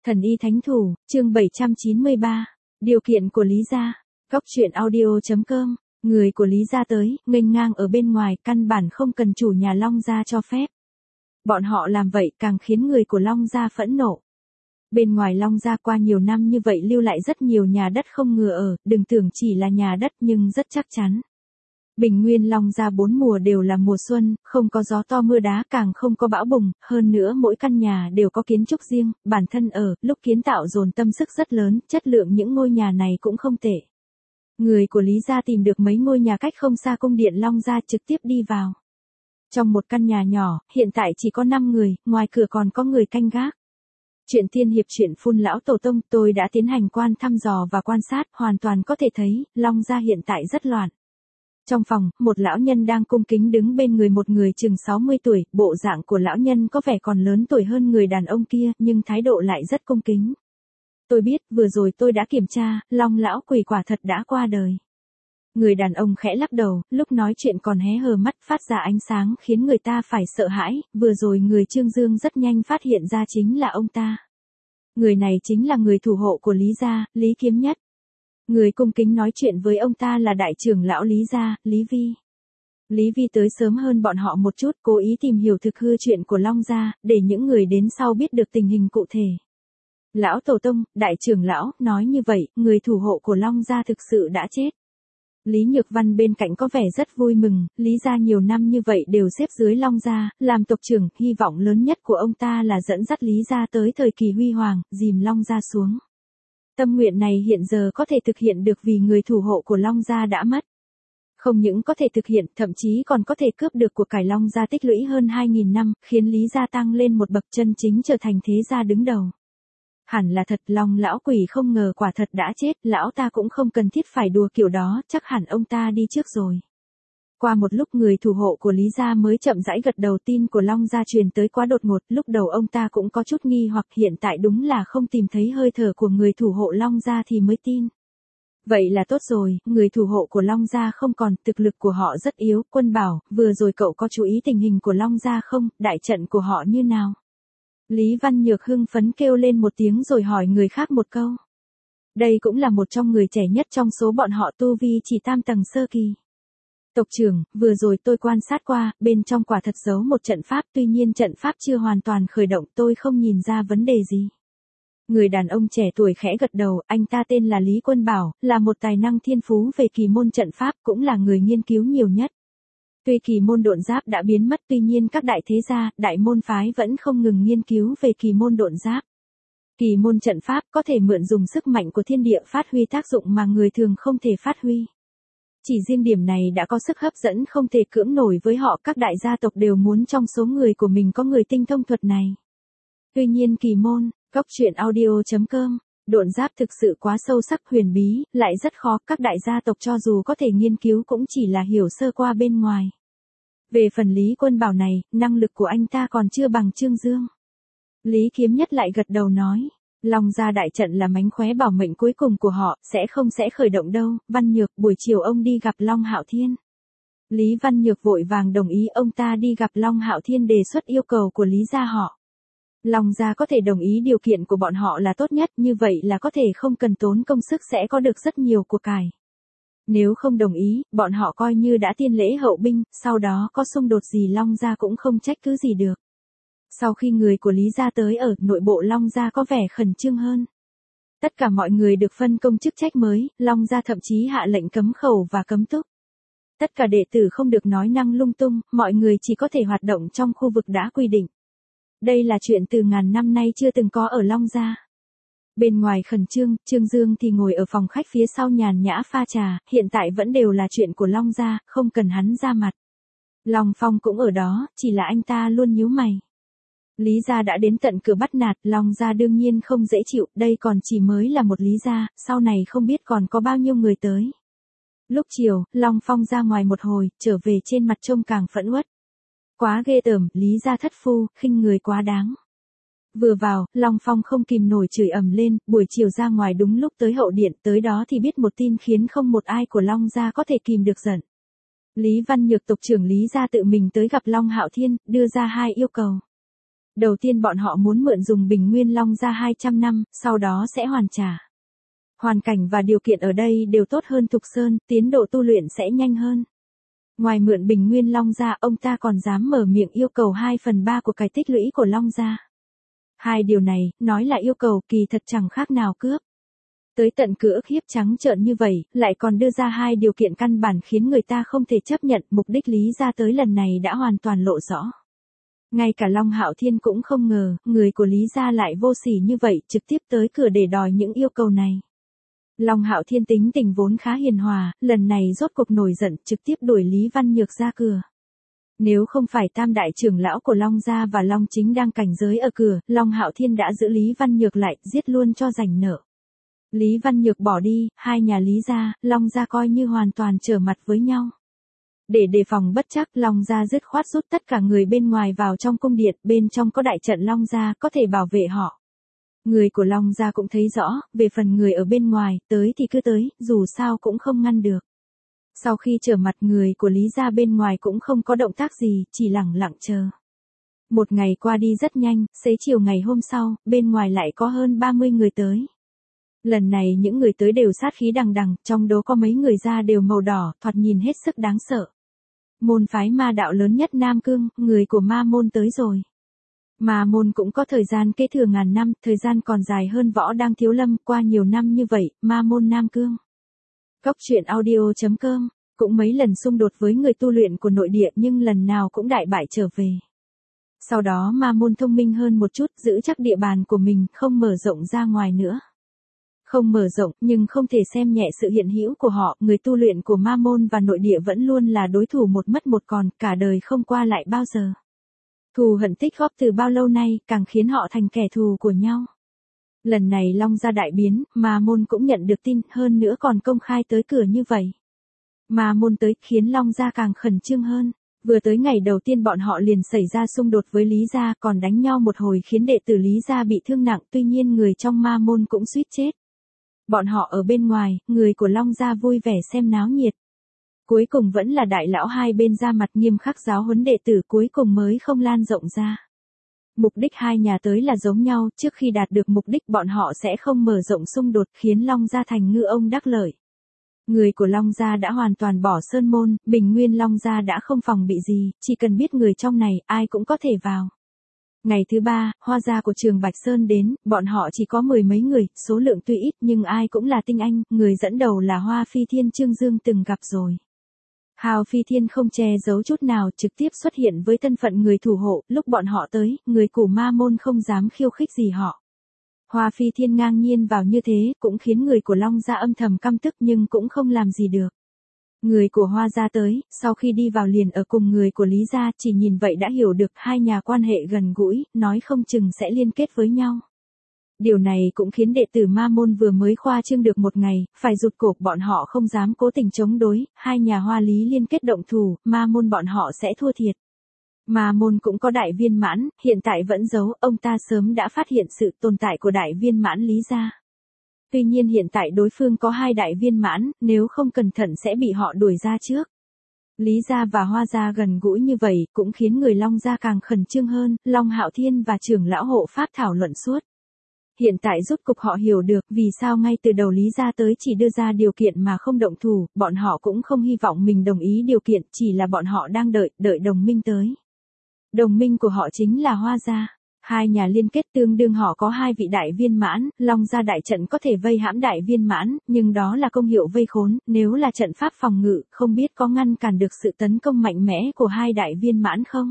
Thần y thánh thủ, chương 793. Điều kiện của Lý gia. Góc truyện audio.com. Người của Lý gia tới, nghênh ngang ở bên ngoài, căn bản không cần chủ nhà Long gia cho phép. Bọn họ làm vậy càng khiến người của Long gia phẫn nộ. Bên ngoài Long gia qua nhiều năm như vậy lưu lại rất nhiều nhà đất không ngừa ở, đừng tưởng chỉ là nhà đất nhưng rất chắc chắn. Bình nguyên Long gia 4 mùa đều là mùa xuân, không có gió to mưa đá, càng không có bão bùng, hơn nữa mỗi căn nhà đều có kiến trúc riêng, bản thân ở, lúc kiến tạo dồn tâm sức rất lớn, chất lượng những ngôi nhà này cũng không tệ. Người của Lý gia tìm được mấy ngôi nhà cách không xa cung điện Long gia, trực tiếp đi vào. Trong một căn nhà nhỏ, hiện tại chỉ có 5 người, ngoài cửa còn có người canh gác. Chuyện tiên hiệp chuyện phun lão tổ tông, tôi đã tiến hành thăm dò và quan sát, hoàn toàn có thể thấy, Long gia hiện tại rất loạn. Trong phòng, một lão nhân đang cung kính đứng bên người một người chừng 60 tuổi, bộ dạng của lão nhân có vẻ còn lớn tuổi hơn người đàn ông kia, nhưng thái độ lại rất cung kính. Tôi biết, vừa rồi tôi đã kiểm tra, Long lão quỷ quả thật đã qua đời. Người đàn ông khẽ lắc đầu, lúc nói chuyện còn hé hờ mắt phát ra ánh sáng khiến người ta phải sợ hãi, vừa rồi người Trương Dương rất nhanh phát hiện ra chính là ông ta. Người này chính là người thủ hộ của Lý gia, Lý Kiếm Nhất. Người cung kính nói chuyện với ông ta là đại trưởng lão Lý gia, Lý Vi. Lý Vi tới sớm hơn bọn họ một chút, cố ý tìm hiểu thực hư chuyện của Long gia, để những người đến sau biết được tình hình cụ thể. Lão tổ tông, đại trưởng lão, nói như vậy, người thủ hộ của Long gia thực sự đã chết. Lý Nhược Văn bên cạnh có vẻ rất vui mừng, Lý gia nhiều năm như vậy đều xếp dưới Long gia, làm tộc trưởng, hy vọng lớn nhất của ông ta là dẫn dắt Lý gia tới thời kỳ huy hoàng, dìm Long gia xuống. Tâm nguyện này hiện giờ có thể thực hiện được vì người thủ hộ của Long gia đã mất. Không những có thể thực hiện, thậm chí còn có thể cướp được của cải Long gia tích lũy hơn 2.000 năm, khiến Lý gia tăng lên một bậc chân chính trở thành thế gia đứng đầu. Hẳn là thật, Long lão quỷ không ngờ quả thật đã chết, lão ta cũng không cần thiết phải đùa kiểu đó, chắc hẳn ông ta đi trước rồi. Qua một lúc người thủ hộ của Lý gia mới chậm rãi gật đầu, tin của Long gia truyền tới quá đột ngột, lúc đầu ông ta cũng có chút nghi hoặc, hiện tại đúng là không tìm thấy hơi thở của người thủ hộ Long gia thì mới tin. Vậy là tốt rồi, người thủ hộ của Long gia không còn, thực lực của họ rất yếu. Quân Bảo, vừa rồi cậu có chú ý tình hình của Long gia không, đại trận của họ như nào? Lý Văn Nhược hưng phấn kêu lên một tiếng rồi hỏi người khác một câu. Đây cũng là một trong người trẻ nhất trong số bọn họ, tu vi chỉ tam tầng sơ kỳ. Tộc trưởng, vừa rồi tôi quan sát qua, bên trong quả thật giấu một trận pháp, tuy nhiên trận pháp chưa hoàn toàn khởi động, tôi không nhìn ra vấn đề gì. Người đàn ông trẻ tuổi khẽ gật đầu, anh ta tên là Lý Quân Bảo, là một tài năng thiên phú về kỳ môn trận pháp, cũng là người nghiên cứu nhiều nhất. Tuy kỳ môn độn giáp đã biến mất, tuy nhiên các đại thế gia, đại môn phái vẫn không ngừng nghiên cứu về kỳ môn độn giáp. Kỳ môn trận pháp có thể mượn dùng sức mạnh của thiên địa phát huy tác dụng mà người thường không thể phát huy. Chỉ riêng điểm này đã có sức hấp dẫn không thể cưỡng nổi với họ, các đại gia tộc đều muốn trong số người của mình có người tinh thông thuật này. Tuy nhiên kỳ môn, góc truyện audio.com, độn giáp thực sự quá sâu sắc huyền bí, lại rất khó, các đại gia tộc cho dù có thể nghiên cứu cũng chỉ là hiểu sơ qua bên ngoài. Về phần Lý Quân Bảo này, năng lực của anh ta còn chưa bằng Trương Dương. Lý Kiếm Nhất lại gật đầu nói. Long gia đại trận là mánh khóe bảo mệnh cuối cùng của họ, sẽ khởi động đâu. Văn Nhược, buổi chiều ông đi gặp Long Hạo Thiên. Lý Văn Nhược vội vàng đồng ý, ông ta đi gặp Long Hạo Thiên đề xuất yêu cầu của Lý gia họ. Long gia có thể đồng ý điều kiện của bọn họ là tốt nhất, như vậy là có thể không cần tốn công sức sẽ có được rất nhiều của cải. Nếu không đồng ý, bọn họ coi như đã tiên lễ hậu binh, sau đó có xung đột gì Long gia cũng không trách cứ gì được. Sau khi người của Lý gia tới ở, nội bộ Long gia có vẻ khẩn trương hơn. Tất cả mọi người được phân công chức trách mới, Long gia thậm chí hạ lệnh cấm khẩu và cấm túc. Tất cả đệ tử không được nói năng lung tung, mọi người chỉ có thể hoạt động trong khu vực đã quy định. Đây là chuyện từ ngàn năm nay chưa từng có ở Long gia. Bên ngoài khẩn trương, Trương Dương thì ngồi ở phòng khách phía sau nhàn nhã pha trà, hiện tại vẫn đều là chuyện của Long gia, không cần hắn ra mặt. Long Phong cũng ở đó, chỉ là anh ta luôn nhíu mày. Lý gia đã đến tận cửa bắt nạt, Long gia đương nhiên không dễ chịu, đây còn chỉ mới là một Lý gia, sau này không biết còn có bao nhiêu người tới. Lúc chiều, Long Phong ra ngoài một hồi, trở về trên mặt trông càng phẫn uất. Quá ghê tởm, Lý gia thất phu, khinh người quá đáng. Vừa vào, Long Phong không kìm nổi chửi ầm lên, buổi chiều ra ngoài đúng lúc tới hậu điện, tới đó thì biết một tin khiến không một ai của Long gia có thể kìm được giận. Lý Văn Nhược tộc trưởng Lý gia tự mình tới gặp Long Hạo Thiên, đưa ra 2 yêu cầu. Đầu tiên bọn họ muốn mượn dùng Bình Nguyên Long Gia 200 năm, sau đó sẽ hoàn trả. Hoàn cảnh và điều kiện ở đây đều tốt hơn Thục Sơn, tiến độ tu luyện sẽ nhanh hơn. Ngoài mượn Bình Nguyên Long Gia, ông ta còn dám mở miệng yêu cầu 2/3 của cái tích lũy của Long Gia. Hai điều này, nói là yêu cầu kỳ thật chẳng khác nào cướp. Tới tận cửa ức hiếp trắng trợn như vậy, lại còn đưa ra hai điều kiện căn bản khiến người ta không thể chấp nhận. Mục đích Lý Gia tới lần này đã hoàn toàn lộ rõ. Ngay cả Long Hạo Thiên cũng không ngờ, người của Lý Gia lại vô sỉ như vậy, trực tiếp tới cửa để đòi những yêu cầu này. Long Hạo Thiên tính tình vốn khá hiền hòa, lần này rốt cuộc nổi giận, trực tiếp đuổi Lý Văn Nhược ra cửa. Nếu không phải tam đại trưởng lão của Long Gia và Long Chính đang cảnh giới ở cửa, Long Hạo Thiên đã giữ Lý Văn Nhược lại, giết luôn cho rảnh nợ. Lý Văn Nhược bỏ đi, hai nhà Lý Gia, Long Gia coi như hoàn toàn trở mặt với nhau. Để đề phòng bất trắc, Long Gia dứt khoát rút tất cả người bên ngoài vào trong cung điện, bên trong có đại trận Long Gia có thể bảo vệ họ. Người của Long Gia cũng thấy rõ, về phần người ở bên ngoài, tới thì cứ tới, dù sao cũng không ngăn được. Sau khi trở mặt, người của Lý Gia bên ngoài cũng không có động tác gì, chỉ lẳng lặng chờ. Một ngày qua đi rất nhanh, xế chiều ngày hôm sau, bên ngoài lại có hơn 30 người tới. Lần này những người tới đều sát khí đằng đằng, trong đó có mấy người da đều màu đỏ, thoạt nhìn hết sức đáng sợ. Môn phái ma đạo lớn nhất Nam Cương, người của ma môn tới rồi. Ma môn cũng có thời gian kế thừa ngàn năm, thời gian còn dài hơn Võ Đang Thiếu Lâm, qua nhiều năm như vậy, ma môn Nam Cương. Cóc truyện audio.com, cũng mấy lần xung đột với người tu luyện của nội địa nhưng lần nào cũng đại bại trở về. Sau đó ma môn thông minh hơn một chút, giữ chắc địa bàn của mình, không mở rộng ra ngoài nữa. Không mở rộng, nhưng không thể xem nhẹ sự hiện hữu của họ, người tu luyện của ma môn và nội địa vẫn luôn là đối thủ một mất một còn, cả đời không qua lại bao giờ. Thù hận tích góp từ bao lâu nay, càng khiến họ thành kẻ thù của nhau. Lần này Long Gia đại biến, ma môn cũng nhận được tin, hơn nữa còn công khai tới cửa như vậy. Ma môn tới, khiến Long Gia càng khẩn trương hơn. Vừa tới ngày đầu tiên bọn họ liền xảy ra xung đột với Lý Gia, còn đánh nhau một hồi khiến đệ tử Lý Gia bị thương nặng, tuy nhiên người trong ma môn cũng suýt chết. Bọn họ ở bên ngoài, người của Long Gia vui vẻ xem náo nhiệt. Cuối cùng vẫn là đại lão hai bên ra mặt nghiêm khắc giáo huấn đệ tử, cuối cùng mới không lan rộng ra. Mục đích hai nhà tới là giống nhau, trước khi đạt được mục đích bọn họ sẽ không mở rộng xung đột, khiến Long Gia thành ngư ông đắc lợi. Người của Long Gia đã hoàn toàn bỏ sơn môn, Bình Nguyên Long Gia đã không phòng bị gì, chỉ cần biết người trong này, ai cũng có thể vào. Ngày thứ ba, Hoa gia của Trường Bạch Sơn đến, bọn họ chỉ có 10 mấy người, số lượng tuy ít nhưng ai cũng là tinh anh, người dẫn đầu là Hoa Phi Thiên Trương Dương từng gặp rồi. Hào Phi Thiên không che giấu chút nào, trực tiếp xuất hiện với thân phận người thủ hộ, lúc bọn họ tới, người của ma môn không dám khiêu khích gì họ. Hoa Phi Thiên ngang nhiên vào như thế, cũng khiến người của Long Gia âm thầm căm tức nhưng cũng không làm gì được. Người của Hoa Gia tới, sau khi đi vào liền ở cùng người của Lý Gia, chỉ nhìn vậy đã hiểu được hai nhà quan hệ gần gũi, nói không chừng sẽ liên kết với nhau. Điều này cũng khiến đệ tử ma môn vừa mới khoa trương được một ngày, phải rụt cổ, bọn họ không dám cố tình chống đối, hai nhà Hoa Lý liên kết động thủ, ma môn bọn họ sẽ thua thiệt. Ma môn cũng có đại viên mãn, hiện tại vẫn giấu, ông ta sớm đã phát hiện sự tồn tại của đại viên mãn Lý Gia. Tuy nhiên hiện tại đối phương có hai đại viên mãn, nếu không cẩn thận sẽ bị họ đuổi ra trước. Lý Gia và Hoa Gia gần gũi như vậy, cũng khiến người Long Gia càng khẩn trương hơn, Long Hạo Thiên và trưởng lão hộ pháp thảo luận suốt. Hiện tại rốt cục họ hiểu được vì sao ngay từ đầu Lý Gia tới chỉ đưa ra điều kiện mà không động thủ, bọn họ cũng không hy vọng mình đồng ý điều kiện, chỉ là bọn họ đang đợi đồng minh tới. Đồng minh của họ chính là Hoa Gia. Hai nhà liên kết tương đương họ có hai vị đại viên mãn, Long Gia đại trận có thể vây hãm đại viên mãn, nhưng đó là công hiệu vây khốn, nếu là trận pháp phòng ngự, không biết có ngăn cản được sự tấn công mạnh mẽ của hai đại viên mãn không?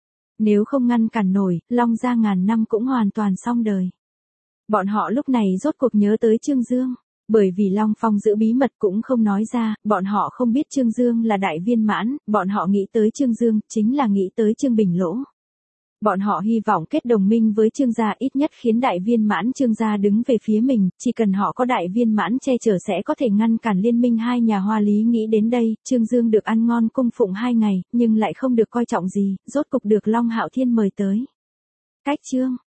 Nếu không ngăn cản nổi, Long Gia ngàn năm cũng hoàn toàn xong đời. Bọn họ lúc này rốt cuộc nhớ tới Trương Dương, bởi vì Long Phong giữ bí mật cũng không nói ra, bọn họ không biết Trương Dương là đại viên mãn, bọn họ nghĩ tới Trương Dương, chính là nghĩ tới Trương Bình Lỗ. Bọn họ hy vọng kết đồng minh với Trương gia, ít nhất khiến đại viên mãn Trương gia đứng về phía mình, chỉ cần họ có đại viên mãn che chở sẽ có thể ngăn cản liên minh hai nhà Hoa Lý. Nghĩ đến đây, Trương Dương được ăn ngon cung phụng 2 ngày, nhưng lại không được coi trọng gì, rốt cục được Long Hạo Thiên mời tới. Cách chương